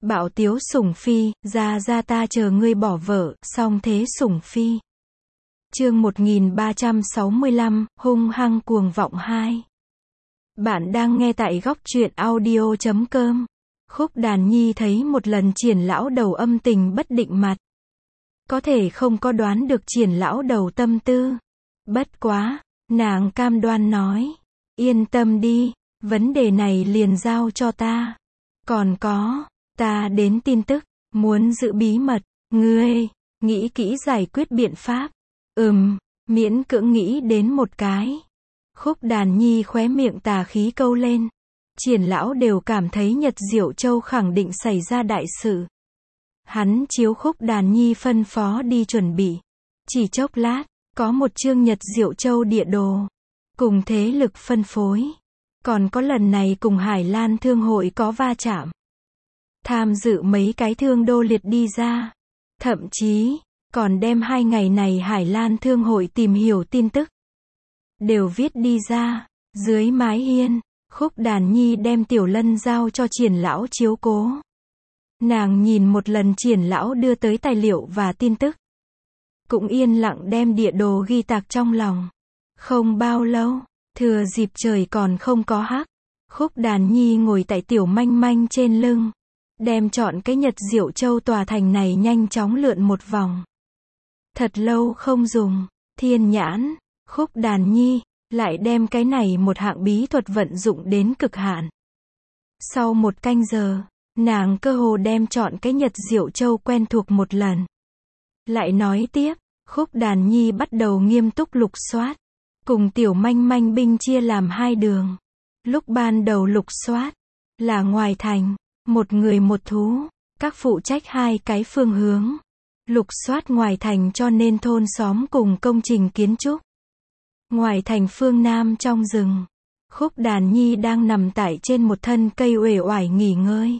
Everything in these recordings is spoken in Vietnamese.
Bạo tiếu sủng phi, ra ta chờ ngươi bỏ vợ, song thế sủng phi. Chương 1365, hung hăng cuồng vọng 2. Bạn đang nghe tại góc truyện audio.com. Khúc Đàn Nhi thấy một lần Triển lão đầu âm tình bất định mặt. Có thể không có đoán được Triển lão đầu tâm tư. Bất quá, nàng cam đoan nói, yên tâm đi, vấn đề này liền giao cho ta. Còn có, ta đến tin tức, muốn giữ bí mật, ngươi, nghĩ kỹ giải quyết biện pháp. Miễn cưỡng nghĩ đến một cái. Khúc Đàn Nhi khóe miệng tà khí câu lên. Triển lão đều cảm thấy Nhật Diệu Châu khẳng định xảy ra đại sự. Hắn chiếu Khúc Đàn Nhi phân phó đi chuẩn bị. Chỉ chốc lát, có một chương Nhật Diệu Châu địa đồ. Cùng thế lực phân phối. Còn có lần này cùng Hải Lan Thương hội có va chạm. Tham dự mấy cái thương đô liệt đi ra. Thậm chí, còn đem 2 ngày này Hải Lan Thương hội tìm hiểu tin tức. Đều viết đi ra. Dưới mái hiên, Khúc Đàn Nhi đem Tiểu Lân giao cho Triển lão chiếu cố. Nàng nhìn một lần Triển lão đưa tới tài liệu và tin tức. Cũng yên lặng đem địa đồ ghi tạc trong lòng. Không bao lâu, thừa dịp trời còn không có hắc, Khúc Đàn Nhi ngồi tại Tiểu Manh Manh trên lưng. Đem chọn cái Nhật Diệu Châu tòa thành này nhanh chóng lượn một vòng. Thật lâu không dùng, thiên nhãn, Khúc Đàn Nhi, lại đem cái này một hạng bí thuật vận dụng đến cực hạn. Sau 1 canh giờ, nàng cơ hồ đem chọn cái Nhật Diệu Châu quen thuộc một lần. Lại nói tiếp, Khúc Đàn Nhi bắt đầu nghiêm túc lục soát. Cùng Tiểu Manh Manh binh chia làm 2 đường. Lúc ban đầu lục soát, là ngoài thành, một người một thú, các phụ trách 2 cái phương hướng. Lục soát ngoài thành cho nên thôn xóm cùng công trình kiến trúc. Ngoài thành phương Nam trong rừng, Khúc Đàn Nhi đang nằm tại trên một thân cây uể oải nghỉ ngơi.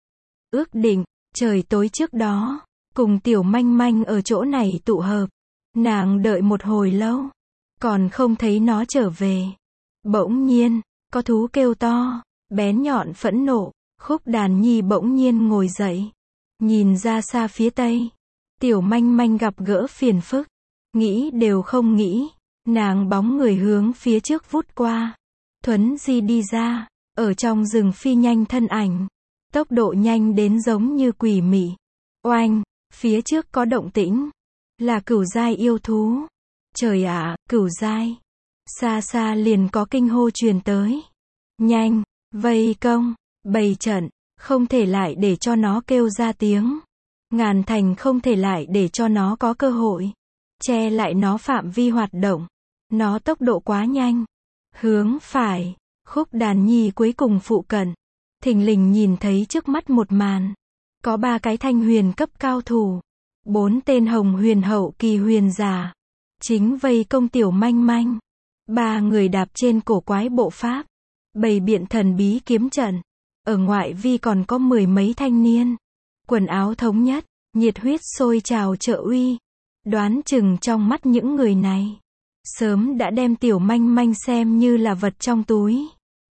Ước định, trời tối trước đó, cùng Tiểu Manh Manh ở chỗ này tụ hợp. Nàng đợi một hồi lâu, còn không thấy nó trở về. Bỗng nhiên, có thú kêu to, bén nhọn phẫn nộ. Khúc Đàn Nhi bỗng nhiên ngồi dậy, nhìn ra xa phía tây. Tiểu Manh Manh gặp gỡ phiền phức, nghĩ đều không nghĩ, nàng bóng người hướng phía trước vút qua. Thuấn di đi ra, ở trong rừng phi nhanh thân ảnh, tốc độ nhanh đến giống như quỷ mị. Oanh, phía trước có động tĩnh, là cửu giai yêu thú. Trời ạ, cửu giai. Xa xa liền có kinh hô truyền tới. Nhanh, vây công, bày trận, không thể lại để cho nó kêu ra tiếng. Ngàn thành không thể lại để cho nó có cơ hội. Che lại nó phạm vi hoạt động. Nó tốc độ quá nhanh. Hướng phải, Khúc Đàn Nhi cuối cùng phụ cận. Thình lình nhìn thấy trước mắt một màn. Có 3 cái thanh huyền cấp cao thủ. 4 tên hồng huyền hậu kỳ huyền giả. Chính vây công Tiểu Manh Manh. 3 người đạp trên cổ quái bộ pháp. Bày biện thần bí kiếm trận. Ở ngoại vi còn có 10 mấy thanh niên. Quần áo thống nhất, nhiệt huyết sôi trào trợ uy. Đoán chừng trong mắt những người này, sớm đã đem Tiểu Manh Manh xem như là vật trong túi.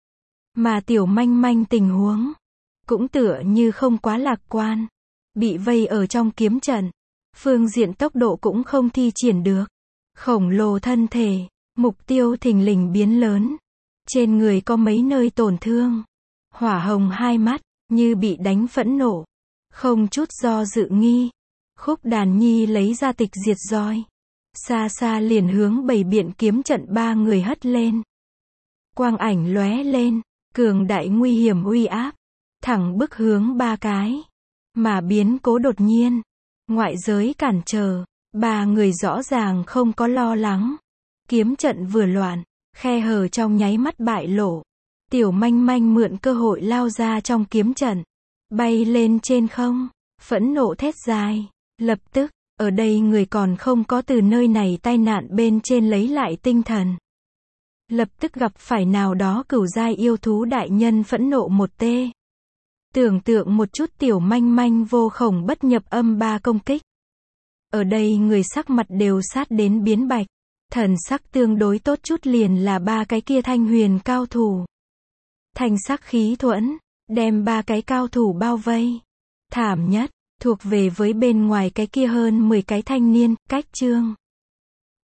Mà Tiểu Manh Manh tình huống, cũng tựa như không quá lạc quan. Bị vây ở trong kiếm trận. Phương diện tốc độ cũng không thi triển được. Khổng lồ thân thể, mục tiêu thình lình biến lớn. Trên người có mấy nơi tổn thương. Hỏa hồng 2 mắt, như bị đánh phẫn nộ. Không chút do dự nghi. Khúc Đàn Nhi lấy ra tịch diệt roi. Xa xa liền hướng bày biện kiếm trận 3 người hất lên. Quang ảnh lóe lên, cường đại nguy hiểm uy áp. Thẳng bức hướng 3 cái. Mà biến cố đột nhiên. Ngoại giới cản trở. 3 người rõ ràng không có lo lắng. Kiếm trận vừa loạn, khe hở trong nháy mắt bại lộ. Tiểu Manh Manh mượn cơ hội lao ra trong kiếm trận. Bay lên trên không, phẫn nộ thét dài. Lập tức, ở đây người còn không có từ nơi này tai nạn bên trên lấy lại tinh thần. Lập tức gặp phải nào đó cửu giai yêu thú đại nhân phẫn nộ một tê. Tưởng tượng một chút Tiểu Manh Manh vô khổng bất nhập âm 3 công kích. Ở đây người sắc mặt đều sát đến biến bạch. Thần sắc tương đối tốt chút liền là 3 cái kia thanh huyền cao thủ. Thanh sắc khí thuẫn, đem 3 cái cao thủ bao vây. thảm nhất, thuộc về với bên ngoài cái kia hơn 10 cái thanh niên, cách Trương